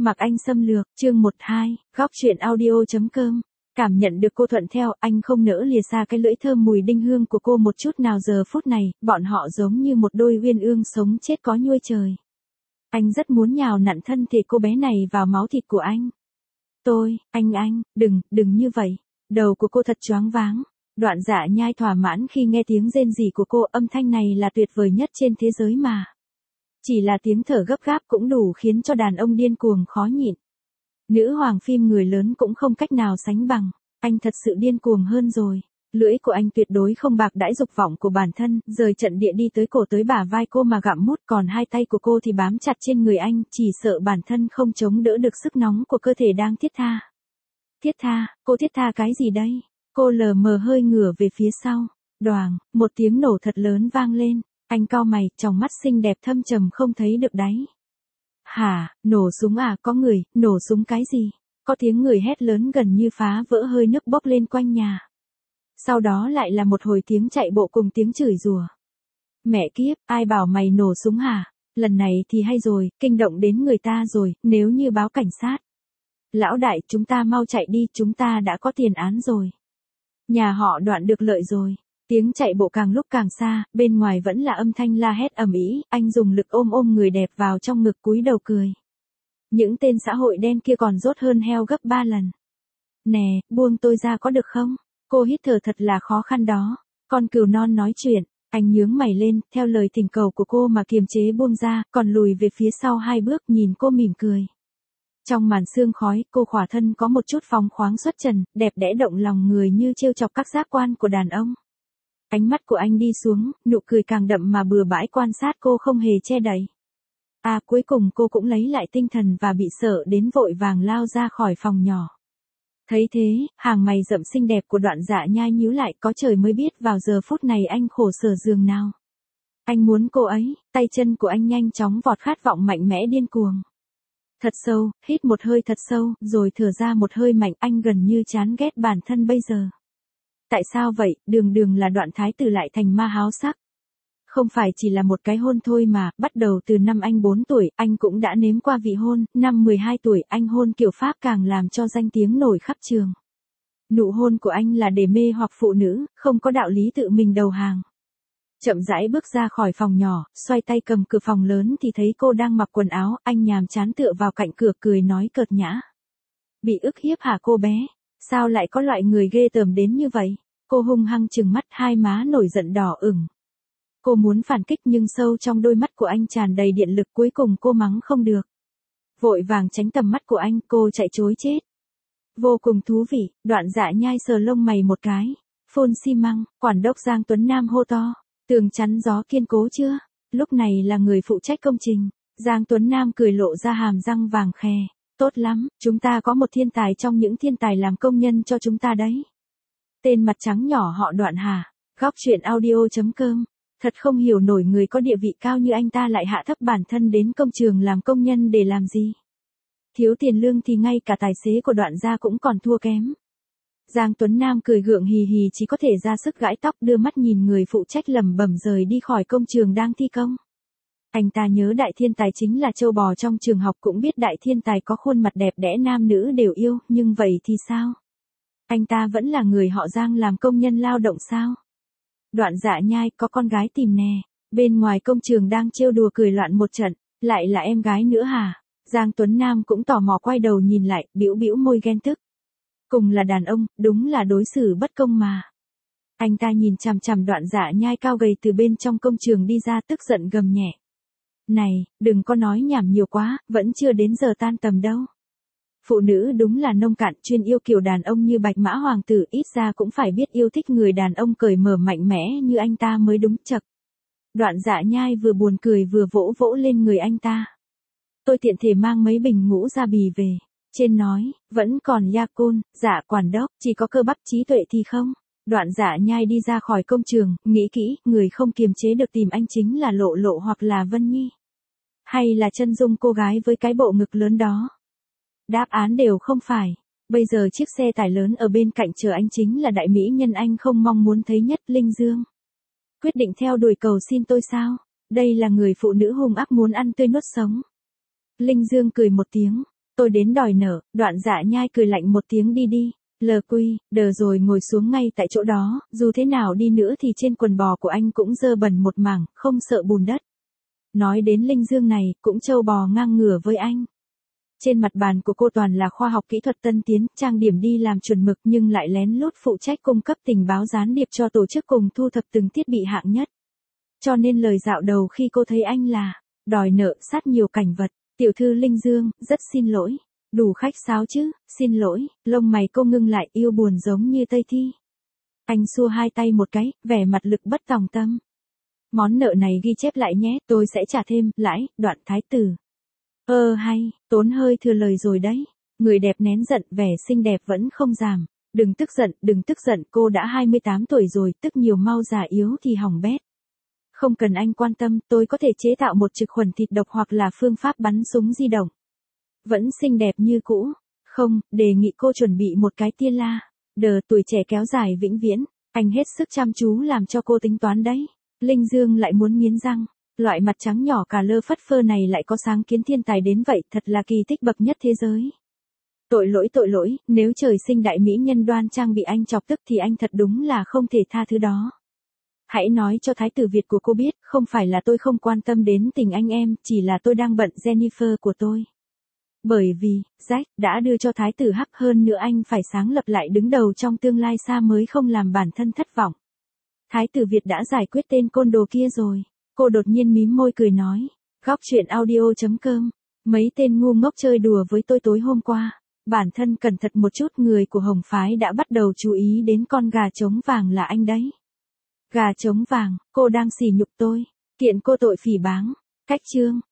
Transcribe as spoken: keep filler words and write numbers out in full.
Mặc Anh xâm lược, chương một hai, góc truyện audio.com. Cảm nhận được cô thuận theo, anh không nỡ lìa xa cái lưỡi thơm mùi đinh hương của cô một chút nào. Giờ phút này, bọn họ giống như một đôi uyên ương sống chết có nhuôi trời. Anh rất muốn nhào nặn thân thể cô bé này vào máu thịt của anh. Tôi, anh anh, đừng, đừng như vậy. Đầu của cô thật choáng váng. Đoạn Dạ Nhai thỏa mãn khi nghe tiếng rên rỉ của cô, âm thanh này là tuyệt vời nhất trên thế giới mà. Chỉ là tiếng thở gấp gáp cũng đủ khiến cho đàn ông điên cuồng khó nhịn. Nữ hoàng phim người lớn cũng không cách nào sánh bằng, anh thật sự điên cuồng hơn rồi. Lưỡi của anh tuyệt đối không bạc đãi dục vọng của bản thân, rời trận địa đi tới cổ tới bả vai cô mà gặm mút, còn hai tay của cô thì bám chặt trên người anh, chỉ sợ bản thân không chống đỡ được sức nóng của cơ thể đang thiết tha. Thiết tha, cô thiết tha cái gì đây? Cô lờ mờ hơi ngửa về phía sau, đoàng, một tiếng nổ thật lớn vang lên. Anh cau mày, tròng mắt xinh đẹp thâm trầm không thấy được đáy. Hả, nổ súng à, có người, nổ súng cái gì? Có tiếng người hét lớn gần như phá vỡ, hơi nước bốc lên quanh nhà. Sau đó lại là một hồi tiếng chạy bộ cùng tiếng chửi rủa. Mẹ kiếp, ai bảo mày nổ súng hả? Lần này thì hay rồi, kinh động đến người ta rồi, nếu như báo cảnh sát. Lão đại, chúng ta mau chạy đi, chúng ta đã có tiền án rồi. Nhà họ Đoạn được lợi rồi. Tiếng chạy bộ càng lúc càng xa, bên ngoài vẫn là âm thanh la hét ầm ĩ, anh dùng lực ôm ôm người đẹp vào trong ngực cúi đầu cười. Những tên xã hội đen kia còn rốt hơn heo gấp ba lần. Nè, buông tôi ra có được không? Cô hít thở thật là khó khăn đó. Con cừu non nói chuyện, anh nhướng mày lên, theo lời thỉnh cầu của cô mà kiềm chế buông ra, còn lùi về phía sau hai bước nhìn cô mỉm cười. Trong màn sương khói, cô khỏa thân có một chút phóng khoáng xuất trần, đẹp đẽ động lòng người như trêu chọc các giác quan của đàn ông. Ánh mắt của anh đi xuống, nụ cười càng đậm mà bừa bãi quan sát cô không hề che đậy. À, cuối cùng cô cũng lấy lại tinh thần và bị sợ đến vội vàng lao ra khỏi phòng nhỏ. Thấy thế, hàng mày rậm xinh đẹp của Đoạn Dạ Nhai nhíu lại, có trời mới biết vào giờ phút này anh khổ sở giường nào. Anh muốn cô ấy, tay chân của anh nhanh chóng vọt, khát vọng mạnh mẽ điên cuồng. Thật sâu, hít một hơi thật sâu, rồi thở ra một hơi mạnh, anh gần như chán ghét bản thân bây giờ. Tại sao vậy, đường đường là Đoạn thái tử lại thành ma háo sắc. Không phải chỉ là một cái hôn thôi mà, bắt đầu từ năm anh bốn tuổi, anh cũng đã nếm qua vị hôn, năm mười hai tuổi, anh hôn kiểu Pháp càng làm cho danh tiếng nổi khắp trường. Nụ hôn của anh là để mê hoặc phụ nữ, không có đạo lý tự mình đầu hàng. Chậm rãi bước ra khỏi phòng nhỏ, xoay tay cầm cửa phòng lớn thì thấy cô đang mặc quần áo, anh nhàm chán tựa vào cạnh cửa cười nói cợt nhã. Bị ức hiếp hả cô bé? Sao lại có loại người ghê tởm đến như vậy? Cô hung hăng trừng mắt, hai má nổi giận đỏ ửng. Cô muốn phản kích nhưng sâu trong đôi mắt của anh tràn đầy điện lực, cuối cùng cô mắng không được. Vội vàng tránh tầm mắt của anh, cô chạy trối chết. Vô cùng thú vị, Đoạn Dạ Nhai sờ lông mày một cái. Phun xi măng, quản đốc Giang Tuấn Nam hô to. Tường chắn gió kiên cố chưa? Lúc này là người phụ trách công trình. Giang Tuấn Nam cười lộ ra hàm răng vàng khè. Tốt lắm, chúng ta có một thiên tài trong những thiên tài làm công nhân cho chúng ta đấy. Tên mặt trắng nhỏ họ Đoạn hả? Góc truyện audio.com. Thật không hiểu nổi người có địa vị cao như anh ta lại hạ thấp bản thân đến công trường làm công nhân để làm gì. Thiếu tiền lương thì ngay cả tài xế của Đoạn gia cũng còn thua kém. Giang Tuấn Nam cười gượng hì hì, chỉ có thể ra sức gãi tóc, đưa mắt nhìn người phụ trách lẩm bẩm rời đi khỏi công trường đang thi công. Anh ta nhớ đại thiên tài chính là châu bò trong trường học, cũng biết đại thiên tài có khuôn mặt đẹp đẽ nam nữ đều yêu, nhưng vậy thì sao? Anh ta vẫn là người họ Giang làm công nhân lao động sao? Đoạn Dạ Nhai có con gái tìm nè, bên ngoài công trường đang trêu đùa cười loạn một trận, lại là em gái nữa hả? Giang Tuấn Nam cũng tò mò quay đầu nhìn lại, bĩu bĩu môi ghen tức. Cùng là đàn ông, đúng là đối xử bất công mà. Anh ta nhìn chằm chằm Đoạn Dạ Nhai cao gầy từ bên trong công trường đi ra, tức giận gầm nhẹ. Này, đừng có nói nhảm nhiều quá, vẫn chưa đến giờ tan tầm đâu. Phụ nữ đúng là nông cạn, chuyên yêu kiểu đàn ông như Bạch Mã Hoàng tử, ít ra cũng phải biết yêu thích người đàn ông cởi mở mạnh mẽ như anh ta mới đúng. Chậc. Đoạn Dạ Nhai vừa buồn cười vừa vỗ vỗ lên người anh ta. Tôi tiện thể mang mấy bình ngũ gia bì về. Trên nói, vẫn còn Yakun, dạ quản đốc, chỉ có cơ bắp trí tuệ thì không. Đoạn Dạ Nhai đi ra khỏi công trường, nghĩ kỹ, người không kiềm chế được tìm anh chính là Lộ Lộ hoặc là Vân Nhi. Hay là Chân Dung, cô gái với cái bộ ngực lớn đó. Đáp án đều không phải. Bây giờ chiếc xe tải lớn ở bên cạnh chờ anh chính là đại mỹ nhân anh không mong muốn thấy nhất, Linh Dương. Quyết định theo đuổi cầu xin tôi sao? Đây là người phụ nữ hung ác muốn ăn tươi nuốt sống. Linh Dương cười một tiếng. tôi đến đòi nợ, Đoạn Dạ Nhai cười lạnh một tiếng đi đi. Lờ quy, đờ rồi ngồi xuống ngay tại chỗ đó, dù thế nào đi nữa thì trên quần bò của anh cũng dơ bẩn một mảng, không sợ bùn đất. Nói đến Linh Dương này, cũng trâu bò ngang ngửa với anh. Trên mặt bàn của cô toàn là khoa học kỹ thuật tân tiến, trang điểm đi làm chuẩn mực nhưng lại lén lút phụ trách cung cấp tình báo gián điệp cho tổ chức cùng thu thập từng thiết bị hạng nhất. Cho nên lời dạo đầu khi cô thấy anh là đòi nợ sát nhiều cảnh vật. Tiểu thư Linh Dương, rất xin lỗi. Đủ khách sáo chứ, xin lỗi. Lông mày cô ngưng lại, yêu buồn giống như Tây Thi. Anh xua hai tay một cái, vẻ mặt lực bất tòng tâm. Món nợ này ghi chép lại nhé, tôi sẽ trả thêm, lãi. Đoạn Thái tử. Ơ hay, tốn hơi thừa lời rồi đấy. Người đẹp nén giận, vẻ xinh đẹp vẫn không giảm. Đừng tức giận, đừng tức giận, cô đã hai mươi tám tuổi rồi, tức nhiều mau già yếu thì hỏng bét. Không cần anh quan tâm, tôi có thể chế tạo một trực khuẩn thịt độc hoặc là phương pháp bắn súng di động. Vẫn xinh đẹp như cũ. Không, đề nghị cô chuẩn bị một cái tia la. Đờ, tuổi trẻ kéo dài vĩnh viễn. Anh hết sức chăm chú làm cho cô tính toán đấy. Linh Dương lại muốn nghiến răng. Loại mặt trắng nhỏ cà lơ phất phơ này lại có sáng kiến thiên tài đến vậy, thật là kỳ tích bậc nhất thế giới. Tội lỗi tội lỗi, nếu trời sinh đại mỹ nhân đoan trang bị anh chọc tức thì anh thật đúng là không thể tha thứ đó. Hãy nói cho thái tử Việt của cô biết, không phải là tôi không quan tâm đến tình anh em, chỉ là tôi đang bận Jennifer của tôi. Bởi vì, Jack đã đưa cho thái tử Hắc, hơn nữa anh phải sáng lập lại đứng đầu trong tương lai xa mới không làm bản thân thất vọng. Thái tử Việt đã giải quyết tên côn đồ kia rồi. Cô đột nhiên mím môi cười nói. Góc truyện audio chấm com. Mấy tên ngu ngốc chơi đùa với tôi tối hôm qua. Bản thân cẩn thận một chút, người của Hồng Phái đã bắt đầu chú ý đến con gà trống vàng là anh đấy. Gà trống vàng, cô đang sỉ nhục tôi. Kiện cô tội phỉ báng. Cách chương.